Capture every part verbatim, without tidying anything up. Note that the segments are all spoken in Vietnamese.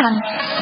thanh.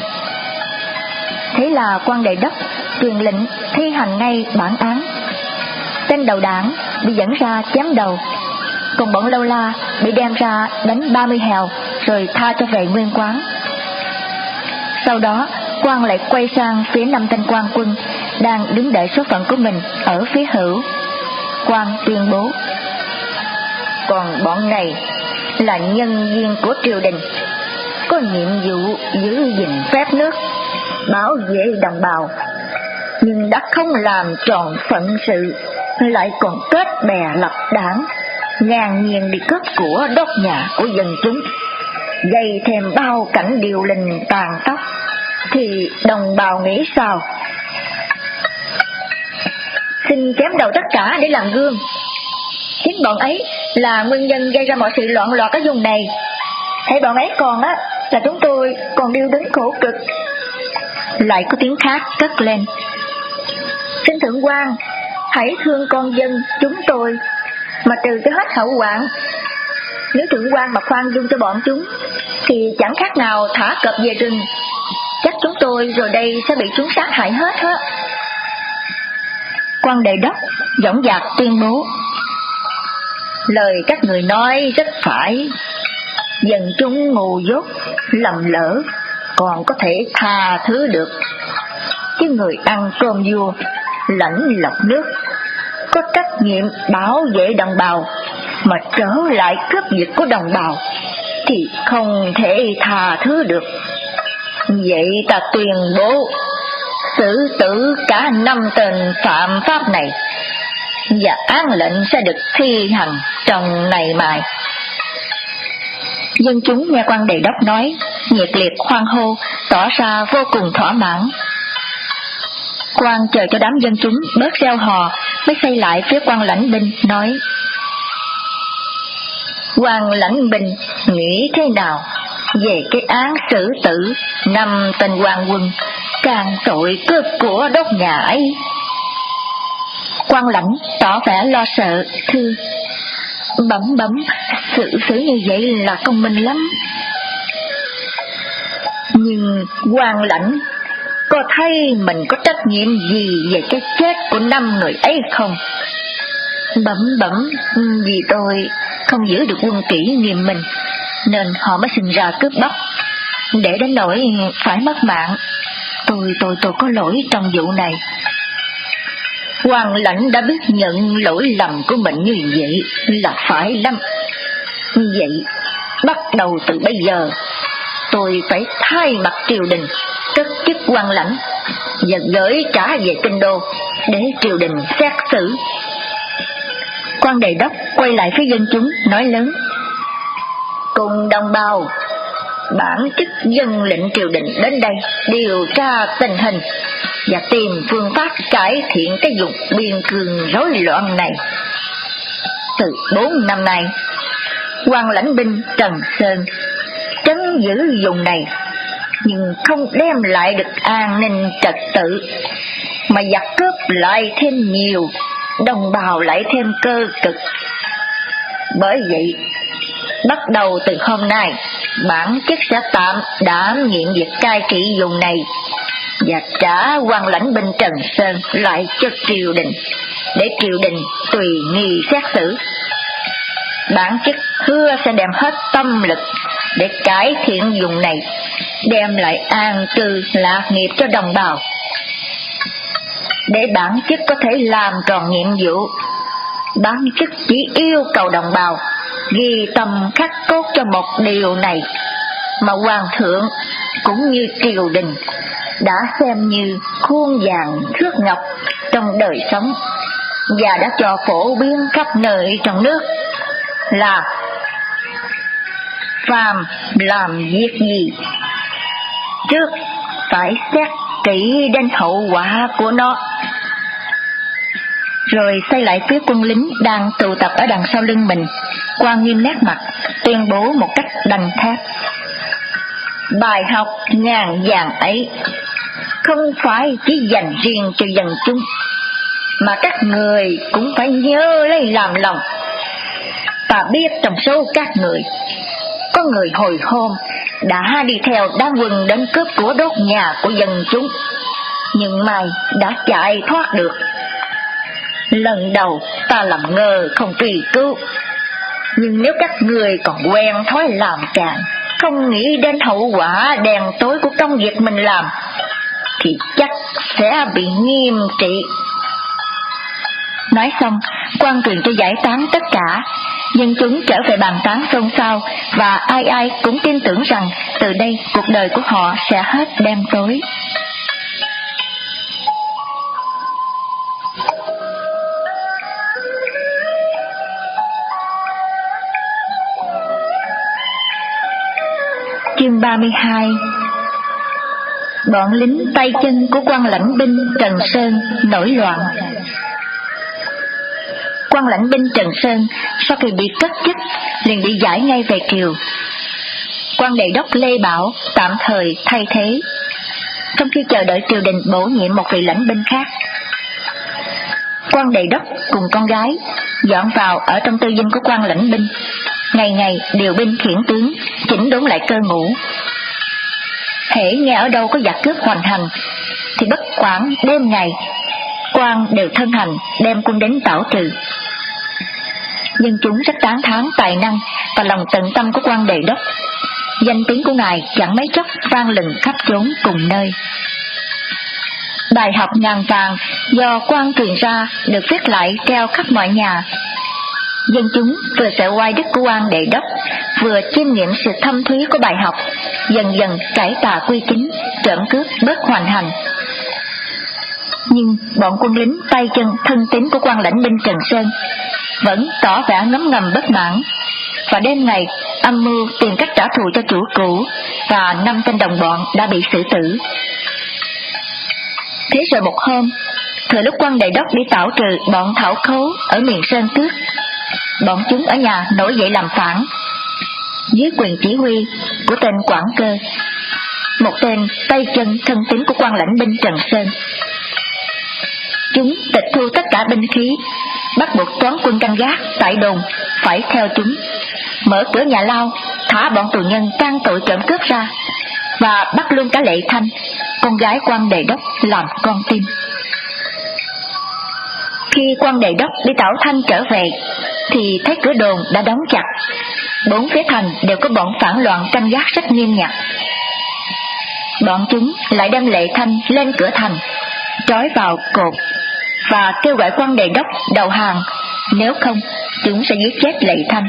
Thế là quan Đề Đốc truyền lệnh thi hành ngay bản án. Tên đầu đảng bị dẫn ra chém đầu, còn bọn lâu la bị đem ra đánh ba mươi hào rồi tha cho về nguyên quán. Sau đó quan lại quay sang phía năm tên quan quân đang đứng đợi số phận của mình ở phía hữu. Quan tuyên bố: còn bọn này là nhân viên của triều đình, có nhiệm vụ giữ gìn phép nước, bảo vệ đồng bào, nhưng đã không làm tròn phận sự, lại còn kết bè lập đảng, ngang nhiên đi cướp của đốt nhà của dân chúng, gây thêm bao cảnh điều lình tàn tóc, thì đồng bào nghĩ sao? Xin chém đầu tất cả để làm gương. Chính bọn ấy là nguyên nhân gây ra mọi sự loạn loạn ở vùng này. Hãy bọn ấy còn á, là chúng tôi còn điêu đứng khổ cực. Lại có tiếng khác cất lên: xin thượng quan, hãy thương con dân chúng tôi mà trừ cho hết hậu hoạn. Nếu thượng quan mà khoan dung cho bọn chúng thì chẳng khác nào thả cọp về rừng. Chắc chúng tôi rồi đây sẽ bị chúng sát hại hết á. Quan Đề Đốc dõng dạc tuyên bố: lời các người nói rất phải. Dân chúng ngu dốt, lầm lỡ còn có thể tha thứ được, chứ người ăn cơm vua, lãnh lọc nước, có trách nhiệm bảo vệ đồng bào mà trở lại cướp giật của đồng bào thì không thể tha thứ được. Vậy ta tuyên bố xử tử cả năm tên phạm pháp này, và án lệnh sẽ được thi hành trong ngày mai. Dân chúng nghe quan Đề Đốc nói nhiệt liệt hoan hô, tỏ ra vô cùng thỏa mãn. Quan chờ cho đám dân chúng bớt reo hò, mới xây lại phía quan lãnh binh nói: quan lãnh binh nghĩ thế nào về cái án xử tử năm tên quan quân càng tội cướp của đốt nhà ấy? Quan lãnh tỏ vẻ lo sợ, thưa: bẩm bẩm, xử xử như vậy là công minh lắm. Nhưng quan lãnh có thấy mình có trách nhiệm gì về cái chết của năm người ấy không? Bẩm bẩm, vì tôi không giữ được quân kỷ nghiêm minh nên họ mới sinh ra cướp bóc, để đến nỗi phải mất mạng. Tôi tôi tôi có lỗi trong vụ này. Quan lãnh đã biết nhận lỗi lầm của mình như vậy là phải lắm. Vậy bắt đầu từ bây giờ tôi phải thay mặt triều đình, cất chức quan lãnh và gửi trả về kinh đô để triều đình xét xử. Quan Đề Đốc quay lại phía dân chúng nói lớn: cùng đồng bào, bản chức dân lệnh triều đình đến đây điều tra tình hình và tìm phương pháp cải thiện cái vùng biên cương rối loạn này. Từ bốn năm nay, quan lãnh binh Trần Sơn trấn giữ vùng này, nhưng không đem lại được an ninh trật tự, mà giặc cướp lại thêm nhiều, đồng bào lại thêm cơ cực. Bởi vậy, bắt đầu từ hôm nay, bản chức sẽ tạm đảm nhiệm việc cai trị vùng này và trả quan lãnh binh Trần Sơn lại cho triều đình, để triều đình tùy nghi xét xử. Bản chức hứa sẽ đem hết tâm lực để cải thiện vùng này, đem lại an cư lạc nghiệp cho đồng bào. Để bản chức có thể làm tròn nhiệm vụ, bản chức chỉ yêu cầu đồng bào ghi tâm khắc cốt cho một điều này mà hoàng thượng cũng như triều đình đã xem như khuôn vàng thước ngọc trong đời sống, và đã cho phổ biến khắp nơi trong nước là: phàm làm việc gì trước phải xét kỹ đến hậu quả của nó. Rồi xây lại phía quân lính đang tụ tập ở đằng sau lưng mình, quan nghiêm nét mặt tuyên bố một cách đanh thép: bài học ngàn vàng ấy không phải chỉ dành riêng cho dân chúng, mà các người cũng phải nhớ lấy làm lòng. Ta biết trong số các người có người hồi hôm đã đi theo đám quân đến cướp của đốt nhà của dân chúng, nhưng may đã chạy thoát được. Lần đầu ta làm ngơ không truy cứu, nhưng nếu các người còn quen thói làm càng, không nghĩ đến hậu quả đen tối của công việc mình làm, thì chắc sẽ bị nghiêm trị. Nói xong, quan truyền cho giải tán tất cả. Dân chúng trở về bàn tán xôn xao, và ai ai cũng tin tưởng rằng từ đây cuộc đời của họ sẽ hết đen tối. Chương ba mươi hai. Bọn lính tay chân của quan lãnh binh Trần Sơn nổi loạn. Quan lãnh binh Trần Sơn sau khi bị cất chức liền bị giải ngay về triều. Quan đề đốc Lê Bảo tạm thời thay thế, trong khi chờ đợi triều đình bổ nhiệm một vị lãnh binh khác. Quan đề đốc cùng con gái dọn vào ở trong tư dinh của quan lãnh binh, ngày ngày điều binh khiển tướng, chỉnh đốn lại cơ ngũ. Hễ nghe ở đâu có giặc cướp hoành hành, thì bất quản đêm ngày, quan đều thân hành đem quân đến tảo trừ. Dân chúng rất tán thán tài năng và lòng tận tâm của quan đề đốc. Danh tiếng của ngài chẳng mấy chốc vang lừng khắp chốn cùng nơi. Bài học ngàn vàng do quan truyền ra được viết lại treo khắp mọi nhà. Dân chúng vừa sợ oai đức của quan đề đốc, vừa chiêm nghiệm sự thâm thúy của bài học, dần dần cải tà quy chính, trộm cướp bớt hoành hành. Nhưng bọn quân lính tay chân thân tín của quan lãnh binh Trần Sơn vẫn tỏ vẻ ngấm ngầm bất mãn, và đêm ngày âm mưu tìm cách trả thù cho chủ cũ, và năm tên đồng bọn đã bị xử tử. Thế rồi một hôm, thừa lúc quan đề đốc đi tảo trừ bọn thảo khấu ở miền Sơn Tước, bọn chúng ở nhà nổi dậy làm phản, dưới quyền chỉ huy của tên Quảng Cơ, một tên tay chân thân tín của quan lãnh binh Trần Sơn. Chúng tịch thu tất cả binh khí, bắt buộc toán quân canh gác tại đồn phải theo chúng, mở cửa nhà lao, thả bọn tù nhân can tội trộm cướp ra, và bắt luôn cả Lệ Thanh, con gái quan đề đốc, làm con tin. Khi quan đề đốc đi Tảo Thanh trở về, thì thấy cửa đồn đã đóng chặt, bốn phía thành đều có bọn phản loạn canh gác rất nghiêm ngặt. Bọn chúng lại đem Lệ Thanh lên cửa thành, trói vào cột, và kêu gọi quan đề đốc đầu hàng, nếu không chúng sẽ giết chết Lệ Thanh.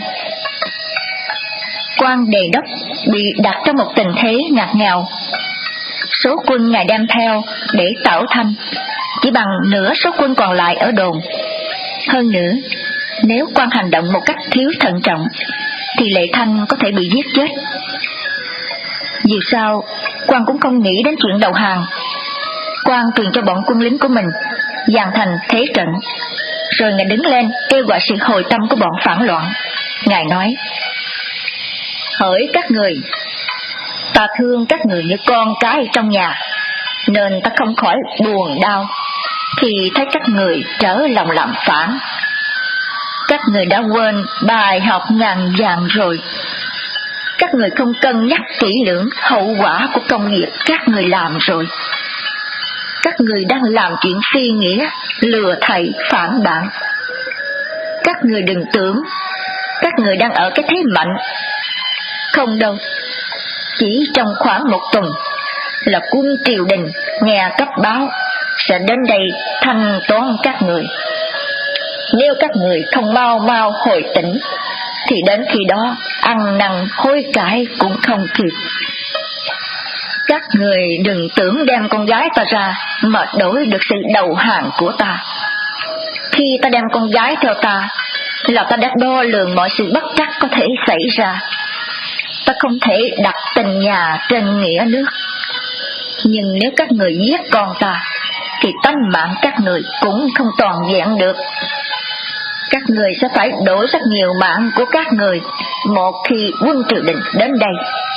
Quan đề đốc bị đặt trong một tình thế ngặt nghèo. Số quân ngài đem theo để Tảo Thanh chỉ bằng nửa số quân còn lại ở đồn. Hơn nữa, nếu quan hành động một cách thiếu thận trọng, thì Lệ Thanh có thể bị giết chết. Dù sao, quan cũng không nghĩ đến chuyện đầu hàng. Quan truyền cho bọn quân lính của mình dàn thành thế trận, rồi ngài đứng lên kêu gọi sự hồi tâm của bọn phản loạn. Ngài nói: hỡi các người, ta thương các người như con cái trong nhà, nên ta không khỏi buồn đau khi thấy các người trở lòng làm phản. Các người đã quên bài học ngàn vàng rồi. Các người không cân nhắc kỹ lưỡng hậu quả của công việc các người làm rồi. Các người đang làm chuyện phi nghĩa, lừa thầy phản bạn. Các người đừng tưởng các người đang ở cái thế mạnh. Không đâu, chỉ trong khoảng một tuần là quân triều đình nghe cấp báo sẽ đến đây thanh toán các người. Nếu các người không mau mau hồi tỉnh, thì đến khi đó ăn năn hối cải cũng không kịp. Các người đừng tưởng đem con gái ta ra mà đổi được sự đầu hàng của ta. Khi ta đem con gái theo ta, là ta đã đo lường mọi sự bất trắc có thể xảy ra. Ta không thể đặt tình nhà trên nghĩa nước. Nhưng nếu các người giết con ta, thì tánh mạng các người cũng không toàn vẹn được. Các người sẽ phải đổi rất nhiều mạng của các người một khi quân triều đình đến đây.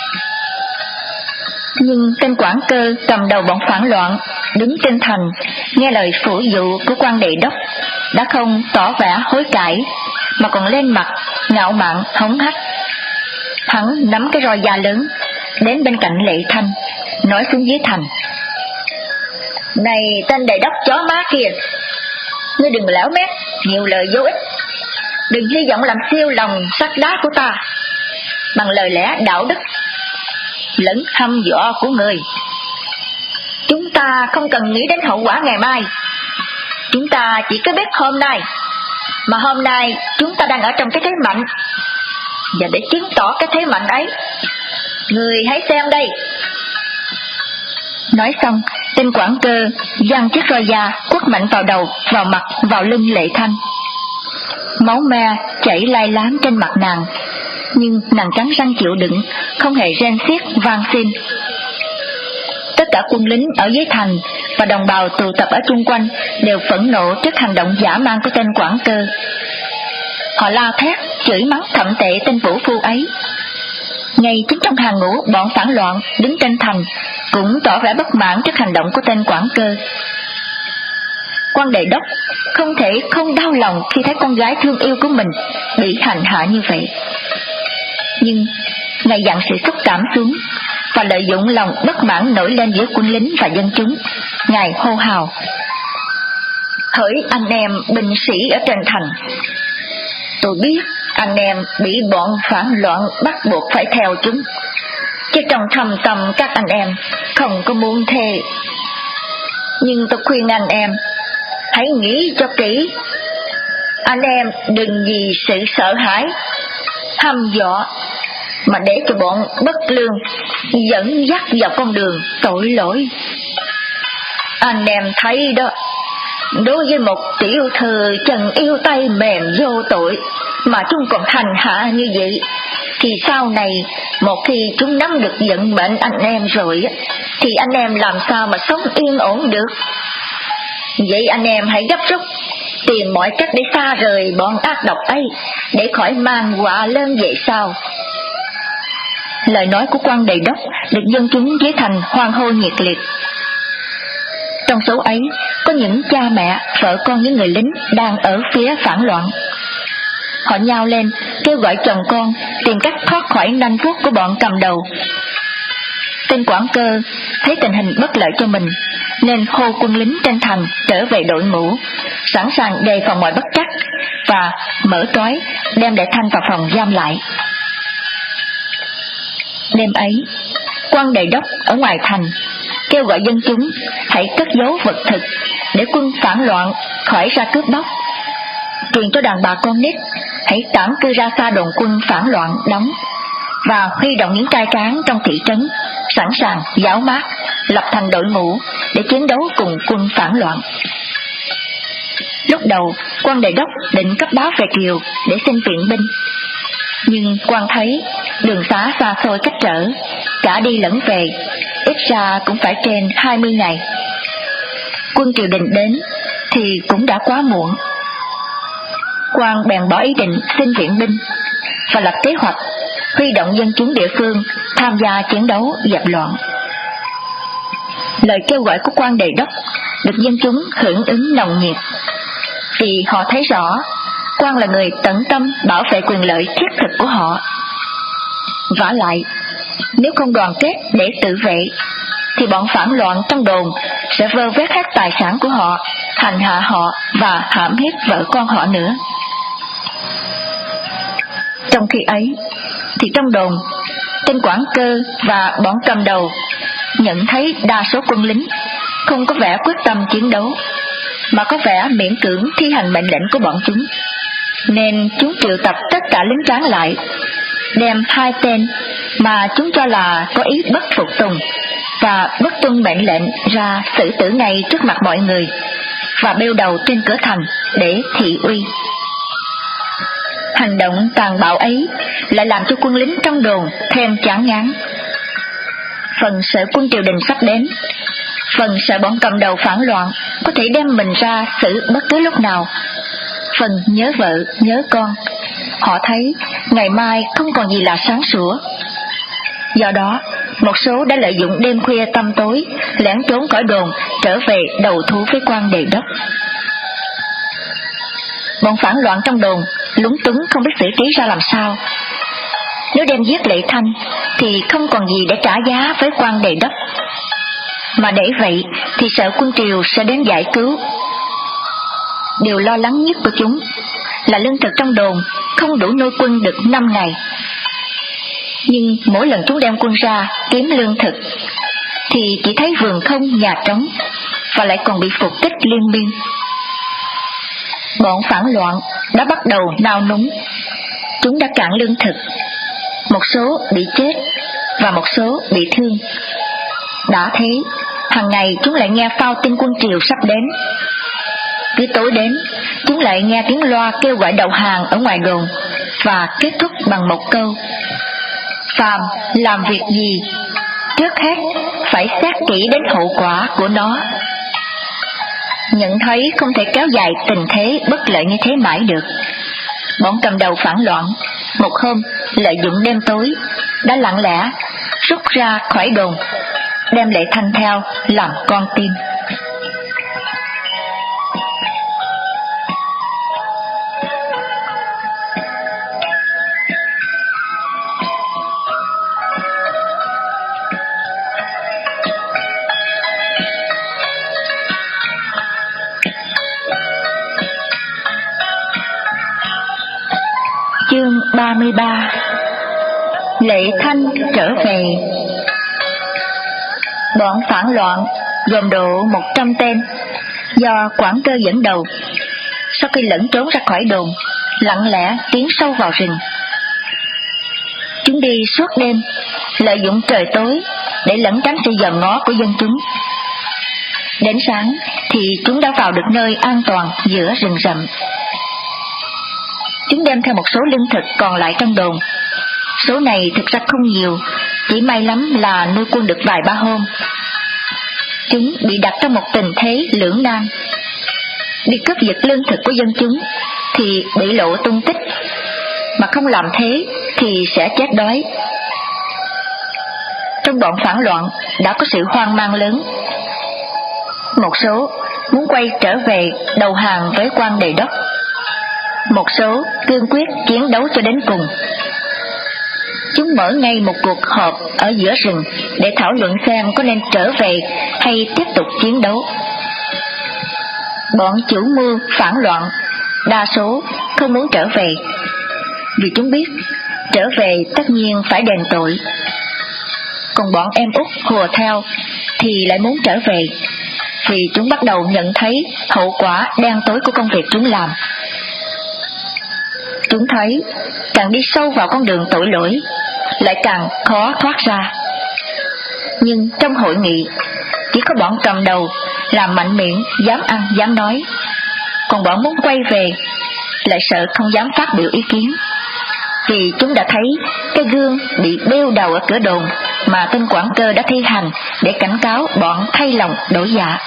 Nhưng tên Quảng Cơ cầm đầu bọn phản loạn đứng trên thành, nghe lời phủ dụ của quan đề đốc, đã không tỏ vẻ hối cải, mà còn lên mặt ngạo mạn hống hách. Hắn nắm cái roi da lớn, đến bên cạnh Lệ Thanh, nói xuống dưới thành: Này tên đầy đốc chó má kia, ngươi đừng lẻo mép, nhiều lời vô ích, đừng hy vọng làm siêu lòng sắt đá của ta bằng lời lẽ đạo đức lẫn hăm dọa của người. Chúng ta không cần nghĩ đến hậu quả ngày mai, chúng ta chỉ có biết hôm nay, mà hôm nay chúng ta đang ở trong cái thế mạnh, và để chứng tỏ cái thế mạnh ấy, người hãy xem đây. Nói xong, tên quản cơ giăng chiếc roi da quất mạnh vào đầu, vào mặt, vào lưng Lệ Thanh. Máu me chảy lai láng trên mặt nàng, nhưng nàng cắn răng chịu đựng, không hề ren xiết van xin. Tất cả quân lính ở dưới thành và đồng bào tụ tập ở chung quanh đều phẫn nộ trước hành động dã man của tên quản cơ. Họ la thét, chửi mắng thậm tệ tên vũ phu ấy. Ngay chính trong hàng ngũ bọn phản loạn đứng trên thành cũng tỏ vẻ bất mãn trước hành động của tên quản cơ. Quan Đề Đốc không thể không đau lòng khi thấy con gái thương yêu của mình bị hành hạ như vậy. Nhưng ngài dặn sự xúc cảm xuống, và lợi dụng lòng bất mãn nổi lên giữa quân lính và dân chúng, ngài hô hào: Hỡi anh em binh sĩ ở trên thành, tôi biết anh em bị bọn phản loạn bắt buộc phải theo chúng, chứ trong thâm tâm các anh em không có muốn thế. Nhưng tôi khuyên anh em hãy nghĩ cho kỹ, anh em đừng vì sự sợ hãi, hăm dọa mà để cho bọn bất lương dẫn dắt vào con đường tội lỗi. Anh em thấy đó, đối với một tiểu thư trần yêu tay mềm vô tội mà chúng còn hành hạ như vậy, thì sau này một khi chúng nắm được vận mệnh anh em rồi, thì anh em làm sao mà sống yên ổn được. Vậy anh em hãy gấp rút tìm mọi cách để xa rời bọn ác độc ấy, để khỏi mang họa lớn về sau. Lời nói của Quan Đề Đốc được dân chúng dưới thành hoan hô nhiệt liệt. Trong số ấy có những cha mẹ, vợ con những người lính đang ở phía phản loạn. Họ nhao lên kêu gọi chồng con tìm cách thoát khỏi nanh vuốt của bọn cầm đầu. Tên quản cơ thấy tình hình bất lợi cho mình, nên hô quân lính trên thành trở về đội ngũ, sẵn sàng đề phòng mọi bất trắc, và mở trói đem Lệ Thanh vào phòng giam lại. Đêm ấy, Quan Đề Đốc ở ngoài thành kêu gọi dân chúng hãy cất giấu vật thực để quân phản loạn khỏi ra cướp bóc, truyền cho đàn bà con nít hãy tản cư ra xa đồn quân phản loạn đóng, và huy động những trai tráng trong thị trấn sẵn sàng giáo mát, lập thành đội ngũ để chiến đấu cùng quân phản loạn. Lúc đầu, Quan Đề Đốc định cấp báo về Kiều để xin viện binh, nhưng quan thấy đường xá xa xôi cách trở, cả đi lẫn về, ít ra cũng phải trên hai mươi ngày. Quân triều đình đến thì cũng đã quá muộn. Quan bèn bỏ ý định xin viện binh và lập kế hoạch huy động dân chúng địa phương tham gia chiến đấu dẹp loạn. Lời kêu gọi của Quan Đề Đốc được dân chúng hưởng ứng nồng nhiệt, vì họ thấy rõ Quan là người tận tâm bảo vệ quyền lợi thiết thực của họ. Vả lại, nếu không đoàn kết để tự vệ, thì bọn phản loạn trong đồn sẽ vơ vét hết tài sản của họ, hành hạ họ và hãm hiếp vợ con họ nữa. Trong khi ấy, thì trong đồn, tên quản cơ và bọn cầm đầu nhận thấy đa số quân lính không có vẻ quyết tâm chiến đấu, mà có vẻ miễn cưỡng thi hành mệnh lệnh của bọn chúng, nên chúng triệu tập tất cả lính tráng lại, đem hai tên mà chúng cho là có ý bất phục tùng và bất tuân mệnh lệnh ra xử tử ngay trước mặt mọi người, và bêu đầu trên cửa thành để thị uy. Hành động tàn bạo ấy lại làm cho quân lính trong đồn thêm chán ngán. Phần sợ quân triều đình sắp đến, phần sợ bọn cầm đầu phản loạn có thể đem mình ra xử bất cứ lúc nào, phần nhớ vợ nhớ con. Họ thấy ngày mai không còn gì là sáng sủa. Do đó, một số đã lợi dụng đêm khuya tăm tối lẻn trốn khỏi đồn trở về đầu thú với Quan Đề Đốc. Bọn phản loạn trong đồn lúng túng không biết xử trí ra làm sao. nếu đem giết Lệ Thanh thì không còn gì để trả giá với quan Đề Đốc, mà để vậy thì sợ quân Triều sẽ đến giải cứu. Điều lo lắng nhất của chúng là lương thực trong đồn không đủ nuôi quân được năm ngày. Nhưng mỗi lần chúng đem quân ra kiếm lương thực thì chỉ thấy vườn không nhà trống, và lại còn bị phục kích liên miên. Bọn phản loạn đã bắt đầu nao núng. Chúng đã cạn lương thực, một số bị chết và một số bị thương. Đã thế, hàng ngày chúng lại nghe phao tin quân Triều sắp đến. Cứ tối đến, chúng lại nghe tiếng loa kêu gọi đầu hàng ở ngoài đồn, và kết thúc bằng một câu: phàm làm việc gì, trước hết phải xét kỹ đến hậu quả của nó. Nhận thấy không thể kéo dài tình thế bất lợi như thế mãi được, bọn cầm đầu phản loạn một hôm lợi dụng đêm tối đã lặng lẽ rút ra khỏi đồn, đem Lệ Thanh theo làm con tin. Chương ba mươi ba. Lệ Thanh trở về. Bọn phản loạn gồm độ một trăm tên do Quảng Cơ dẫn đầu, sau khi lẫn trốn ra khỏi đồn, lặng lẽ tiến sâu vào rừng. Chúng đi suốt đêm, lợi dụng trời tối để lẩn tránh sự dòm ngó của dân chúng. Đến sáng thì chúng đã vào được nơi an toàn giữa rừng rậm. Chúng đem theo một số lương thực còn lại trong đồn. Số này thực ra không nhiều, chỉ may lắm là nuôi quân được vài ba hôm. Chúng bị đặt trong một tình thế lưỡng nan. Đi cướp giật lương thực của dân chúng thì bị lộ tung tích, mà không làm thế thì sẽ chết đói. Trong bọn phản loạn đã có sự hoang mang lớn. Một số muốn quay trở về đầu hàng với quan Đề Đốc, một số cương quyết chiến đấu cho đến cùng. Chúng mở ngay một cuộc họp ở giữa rừng để thảo luận xem có nên trở về hay tiếp tục chiến đấu. Bọn chủ mưu phản loạn đa số không muốn trở về, vì chúng biết trở về tất nhiên phải đền tội. Còn bọn em út hùa theo thì lại muốn trở về, vì chúng bắt đầu nhận thấy hậu quả đen tối của công việc chúng làm. Chúng thấy càng đi sâu vào con đường tội lỗi lại càng khó thoát ra. Nhưng trong hội nghị chỉ có bọn cầm đầu làm mạnh miệng, dám ăn dám nói, còn bọn muốn quay về lại sợ không dám phát biểu ý kiến, vì chúng đã thấy cái gương bị bêu đầu ở cửa đồn mà tên Quảng Cơ đã thi hành để cảnh cáo bọn thay lòng đổi dạ.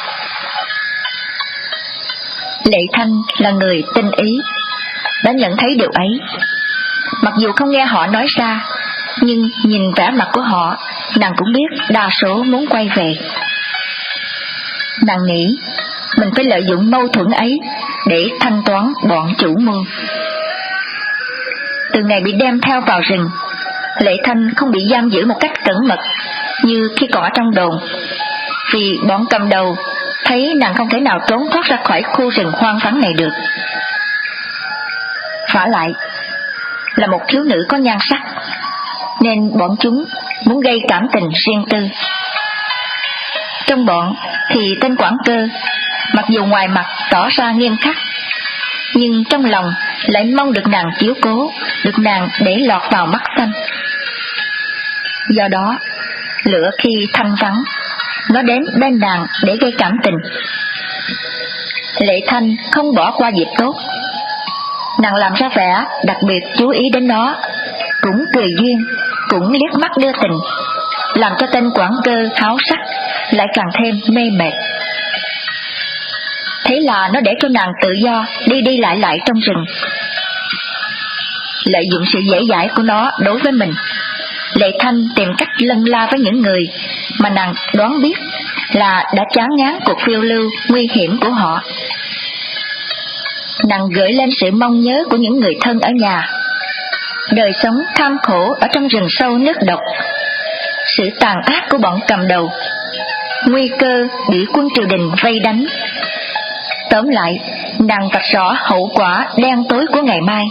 Lệ Thanh là người tinh ý, đã nhận thấy điều ấy. Mặc dù không nghe họ nói ra, nhưng nhìn vẻ mặt của họ, nàng cũng biết đa số muốn quay về. Nàng nghĩ mình phải lợi dụng mâu thuẫn ấy để thanh toán bọn chủ mưu. Từ ngày bị đem theo vào rừng, Lệ Thanh không bị giam giữ một cách cẩn mật như khi còn ở trong đồn, vì bọn cầm đầu thấy nàng không thể nào trốn thoát ra khỏi khu rừng hoang vắng này được. Vả lại là một thiếu nữ có nhan sắc, nên bọn chúng muốn gây cảm tình riêng tư. Trong bọn thì tên Quảng Cơ, mặc dù ngoài mặt tỏ ra nghiêm khắc, nhưng trong lòng lại mong được nàng chiếu cố, được nàng để lọt vào mắt xanh. Do đó, lửa khi thanh vắng, nó đến bên nàng để gây cảm tình. Lệ Thanh không bỏ qua dịp tốt. Nàng làm ra vẻ đặc biệt chú ý đến nó, cũng cười duyên, cũng liếc mắt đưa tình, làm cho tên Quảng Cơ háo sắc lại càng thêm mê mệt. Thế là nó để cho nàng tự do đi đi lại lại trong rừng. Lợi dụng sự dễ dãi của nó đối với mình, Lệ Thanh tìm cách lân la với những người mà nàng đoán biết là đã chán ngán cuộc phiêu lưu nguy hiểm của họ. Nàng gửi lên sự mong nhớ của những người thân ở nhà. đời sống tham khổ ở trong rừng sâu nước độc, sự tàn ác của bọn cầm đầu, nguy cơ bị quân triều đình vây đánh. Tóm lại, nàng vạch rõ hậu quả đen tối của ngày mai.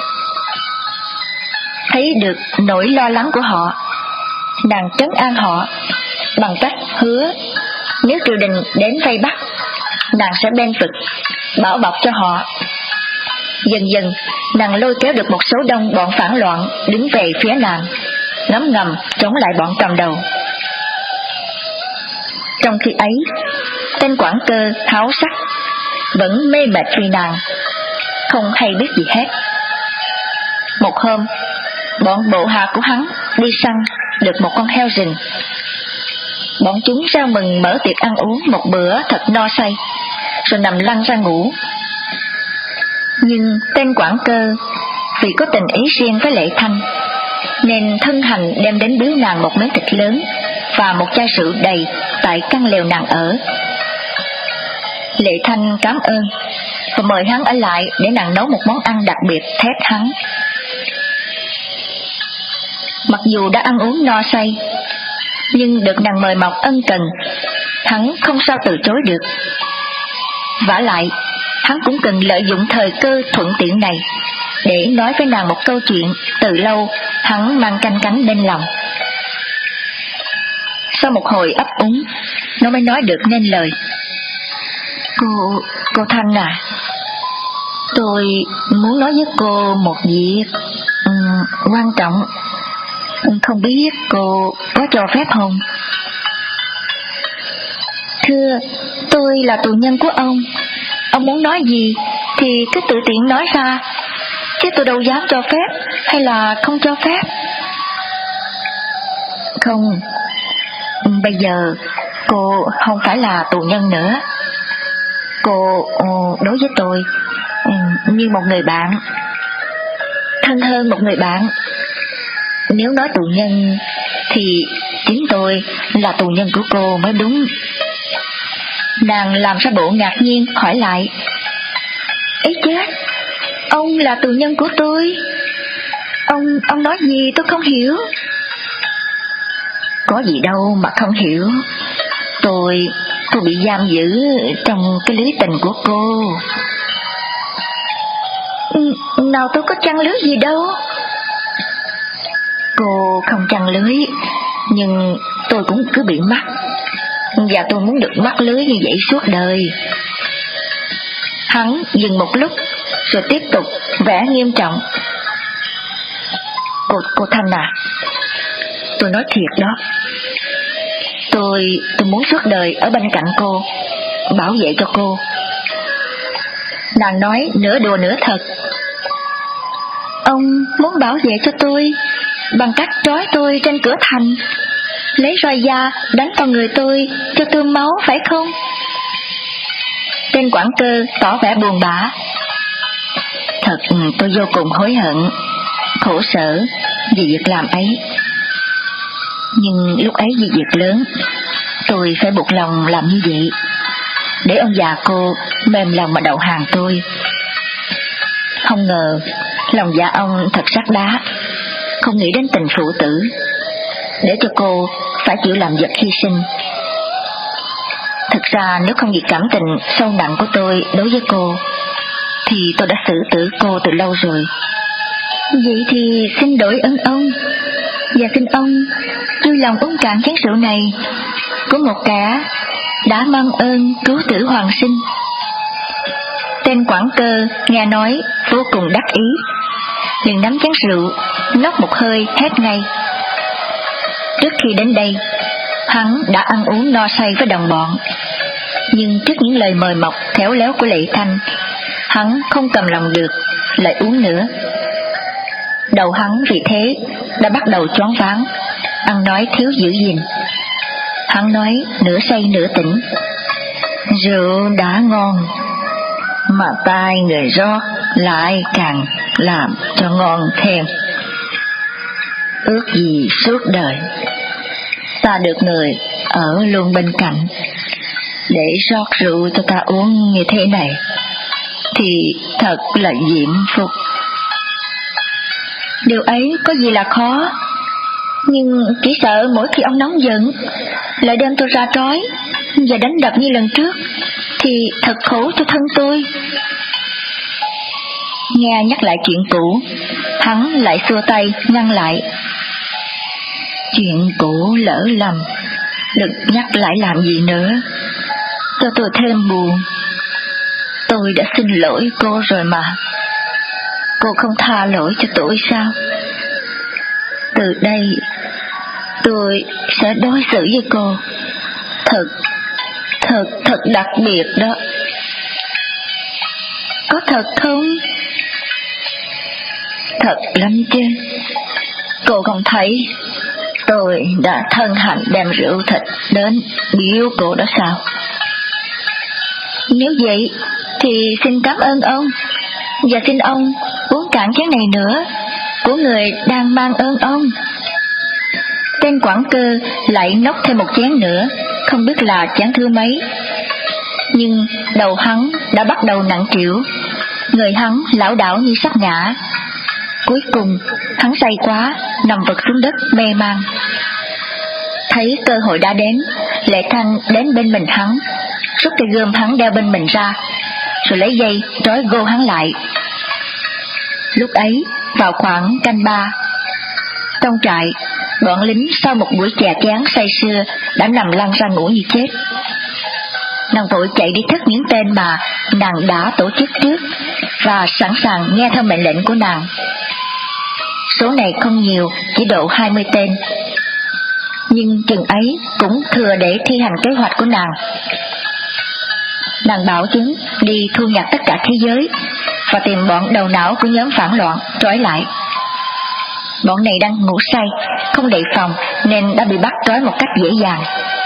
Thấy được nỗi lo lắng của họ, nàng trấn an họ bằng cách hứa nếu triều đình đến vây bắt, nàng sẽ bên vực bảo bọc cho họ. Dần dần, nàng lôi kéo được một số đông bọn phản loạn đứng về phía nàng, ngấm ngầm chống lại bọn cầm đầu. Trong khi ấy, tên quản cơ háo sắc vẫn mê mệt vì nàng, không hay biết gì hết. Một hôm, bọn bộ hạ của hắn đi săn được một con heo rừng. Bọn chúng reo mừng mở tiệc ăn uống một bữa thật no say, rồi nằm lăn ra ngủ. Nhưng tên quản cơ vì có tình ý riêng với Lệ Thanh, nên thân hành đem đến biếu nàng một miếng thịt lớn và một chai rượu đầy tại căn lều nàng ở. Lệ Thanh cảm ơn và mời hắn ở lại để nàng nấu một món ăn đặc biệt thét hắn. Mặc dù đã ăn uống no say, nhưng được nàng mời mọc ân cần, hắn không sao từ chối được. vả lại, hắn cũng cần lợi dụng thời cơ thuận tiện này để nói với nàng một câu chuyện từ lâu hắn mang canh cánh bên lòng. Sau một hồi ấp úng, nó mới nói được nên lời. Cô, cô Thanh à, tôi muốn nói với cô một việc um, quan trọng. Không biết cô có cho phép không? Thưa, tôi là tù nhân của ông. Ông muốn nói gì thì cứ tự tiện nói ra, chứ tôi đâu dám cho phép hay là không cho phép. Không, bây giờ cô không phải là tù nhân nữa. Cô đối với tôi như một người bạn, thân hơn một người bạn. Nếu nói tù nhân thì chính tôi là tù nhân của cô mới đúng. Nàng làm ra bộ ngạc nhiên hỏi lại. Ấy chết, ông là tù nhân của tôi. Ông, ông nói gì tôi không hiểu. Có gì đâu mà không hiểu. Tôi, tôi bị giam giữ trong cái lưới tình của cô. Nào tôi có trăng lưới gì đâu. Cô không trăng lưới, nhưng tôi cũng cứ bị mắc, và tôi muốn được mắc lưới như vậy suốt đời. Hắn dừng một lúc rồi tiếp tục vẻ nghiêm trọng. Cô, cô Thanh à, tôi nói thiệt đó. Tôi, tôi muốn suốt đời ở bên cạnh cô, bảo vệ cho cô. Nàng nói nửa đùa nửa thật. Ông muốn bảo vệ cho tôi bằng cách trói tôi trên cửa thành, lấy roi da đánh vào người tôi cho tôi máu phải không? Tên quản cơ tỏ vẻ buồn bã. Thật tôi vô cùng hối hận, khổ sở vì việc làm ấy. Nhưng lúc ấy vì việc lớn, tôi phải buộc lòng làm như vậy, để ông già cô mềm lòng mà đậu hàng tôi. Không ngờ lòng dạ ông thật sắt đá, không nghĩ đến tình phụ tử, để cho cô phải chịu làm vật hy sinh. Thực ra nếu không vì cảm tình sâu nặng của tôi đối với cô, thì tôi đã xử tử cô từ lâu rồi. Vậy thì xin đổi ơn ông, và xin ông vui lòng uống cạn chén rượu này của một kẻ đã mang ơn cứu tử hoàng sinh. Tên quản cơ nghe nói vô cùng đắc ý, liền nắm chén rượu nốc một hơi hết ngay. Trước khi đến đây, hắn đã ăn uống no say với đồng bọn, nhưng trước những lời mời mọc khéo léo của Lệ Thanh, hắn không cầm lòng được lại uống nữa. Đầu hắn vì thế đã bắt đầu choáng váng, ăn nói thiếu giữ gìn. Hắn nói nửa say nửa tỉnh. Rượu đã ngon, mà tai người rót lại càng làm cho ngon thêm. Ước gì suốt đời ta được người ở luôn bên cạnh, để rót rượu cho ta uống như thế này, thì thật là diễm phúc. Điều ấy có gì là khó, nhưng chỉ sợ mỗi khi ông nóng giận lại đem tôi ra trói và đánh đập như lần trước thì thật khổ cho thân tôi. Nghe nhắc lại chuyện cũ, hắn lại xua tay ngăn lại. Chuyện cũ lỡ lầm, đừng nhắc lại làm gì nữa, cho tôi thêm buồn. Tôi đã xin lỗi cô rồi mà, cô không tha lỗi cho tôi sao? Từ đây tôi sẽ đối xử với cô thật, thật, thật đặc biệt đó. Có thật không? Thật lắm chứ. Cô không thấy tôi đã thân hành đem rượu thịt đến biếu cô đó sao? Nếu vậy thì xin cảm ơn ông, và xin ông uống cạn chén này nữa của người đang mang ơn ông. Tên quản cơ lại nốc thêm một chén nữa, không biết là chén thứ mấy. Nhưng đầu hắn đã bắt đầu nặng trĩu, người hắn lảo đảo như sắp ngã. Cuối cùng hắn say quá, nằm vật xuống đất mê man. Thấy cơ hội đã đến, Lệ Thanh đến bên mình hắn, rút cây gươm hắn đeo bên mình ra, rồi lấy dây trói gô hắn lại. Lúc ấy vào khoảng canh ba, trong trại, bọn lính sau một buổi chè chán say sưa đã nằm lăn ra ngủ như chết. Nàng vội chạy đi thức những tên mà nàng đã tổ chức trước và sẵn sàng nghe theo mệnh lệnh của nàng. Số này không nhiều, chỉ độ hai mươi tên, nhưng chừng ấy cũng thừa để thi hành kế hoạch của nàng. Nàng bảo chúng đi thu nhặt tất cả thế giới và tìm bọn đầu não của nhóm phản loạn trói lại. Bọn này đang ngủ say, không đề phòng nên đã bị bắt trói một cách dễ dàng.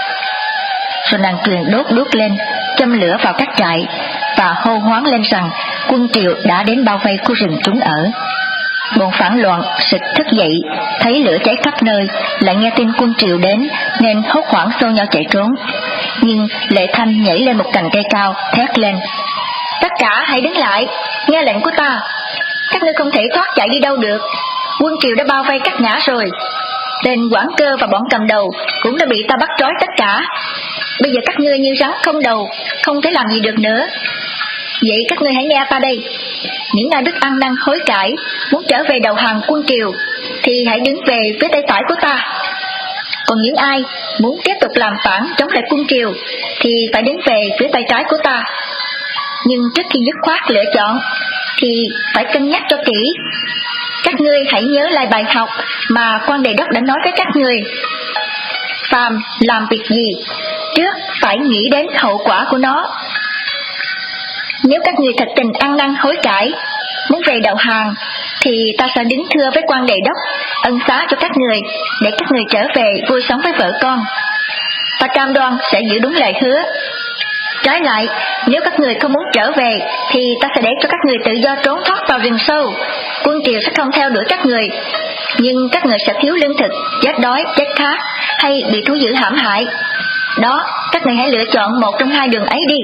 Rồi nàng truyền đốt đuốc lên, châm lửa vào các trại và hô hoán lên rằng quân Triều đã đến bao vây khu rừng chúng ở. Bọn phản loạn sực thức dậy, thấy lửa cháy khắp nơi, lại nghe tin quân Triều đến nên hốt hoảng xô nhau chạy trốn. Nhưng Lệ Thanh nhảy lên một cành cây cao, thét lên: tất cả hãy đứng lại, nghe lệnh của ta. Các ngươi không thể thoát chạy đi đâu được, quân Triều đã bao vây các ngã rồi. Tên quản cơ và bọn cầm đầu cũng đã bị ta bắt trói tất cả. Bây giờ các ngươi như rắn không đầu, không thể làm gì được nữa. Vậy các ngươi hãy nghe ta đây. Những ai đức ăn năn hối cải, muốn trở về đầu hàng quân Triều thì hãy đứng về phía tay phải của ta. Còn những ai muốn tiếp tục làm phản chống lại quân Triều thì phải đứng về phía tay trái của ta. Nhưng trước khi dứt khoát lựa chọn thì phải cân nhắc cho kỹ. Các ngươi hãy nhớ lại bài học mà quan Đề Đốc đã nói với các ngươi. Phàm làm việc gì, trước phải nghĩ đến hậu quả của nó. Nếu các ngươi thật tình ăn năn hối cải, muốn về đầu hàng, thì ta sẽ đứng thưa với quan Đề Đốc ân xá cho các người, để các người trở về vui sống với vợ con. Ta cam đoan sẽ giữ đúng lời hứa. Trái lại, nếu các người không muốn trở về, thì ta sẽ để cho các người tự do trốn thoát vào rừng sâu. Quân Triều sẽ không theo đuổi các người, nhưng các người sẽ thiếu lương thực, chết đói, chết khát, hay bị thú dữ hãm hại. Đó, các người hãy lựa chọn một trong hai đường ấy đi.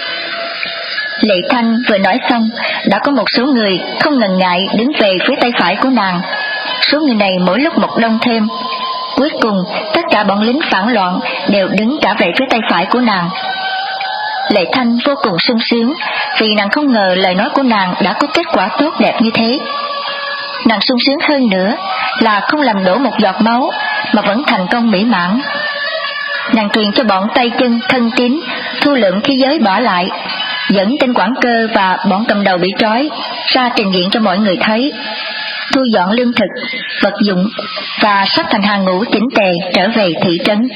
Lệ Thanh vừa nói xong, đã có một số người không ngần ngại đứng về phía tay phải của nàng. Số người này mỗi lúc một đông thêm. Cuối cùng, tất cả bọn lính phản loạn đều đứng cả về phía tay phải của nàng. Lệ Thanh vô cùng sung sướng, vì nàng không ngờ lời nói của nàng đã có kết quả tốt đẹp như thế. Nàng sung sướng hơn nữa là không làm đổ một giọt máu, mà vẫn thành công mỹ mãn. Nàng truyền cho bọn tay chân thân tín thu lượm khí giới bỏ lại, dẫn tên quản cơ và bọn cầm đầu bị trói ra trình diện cho mọi người thấy, thu dọn lương thực, vật dụng và sắp thành hàng ngũ chỉnh tề trở về thị trấn.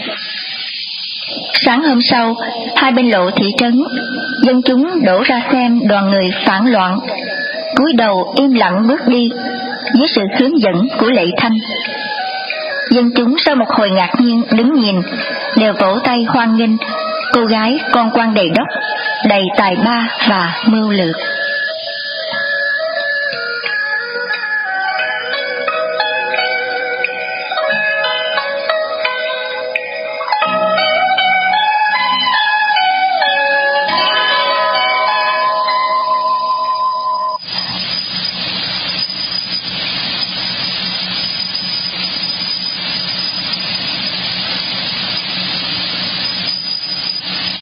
Sáng hôm sau, hai bên lộ thị trấn, dân chúng đổ ra xem đoàn người phản loạn, cúi đầu im lặng bước đi dưới sự hướng dẫn của Lệ Thanh. Dân chúng sau một hồi ngạc nhiên đứng nhìn, đều vỗ tay hoan nghênh cô gái con quan Đề Đốc đầy tài ba và mưu lược.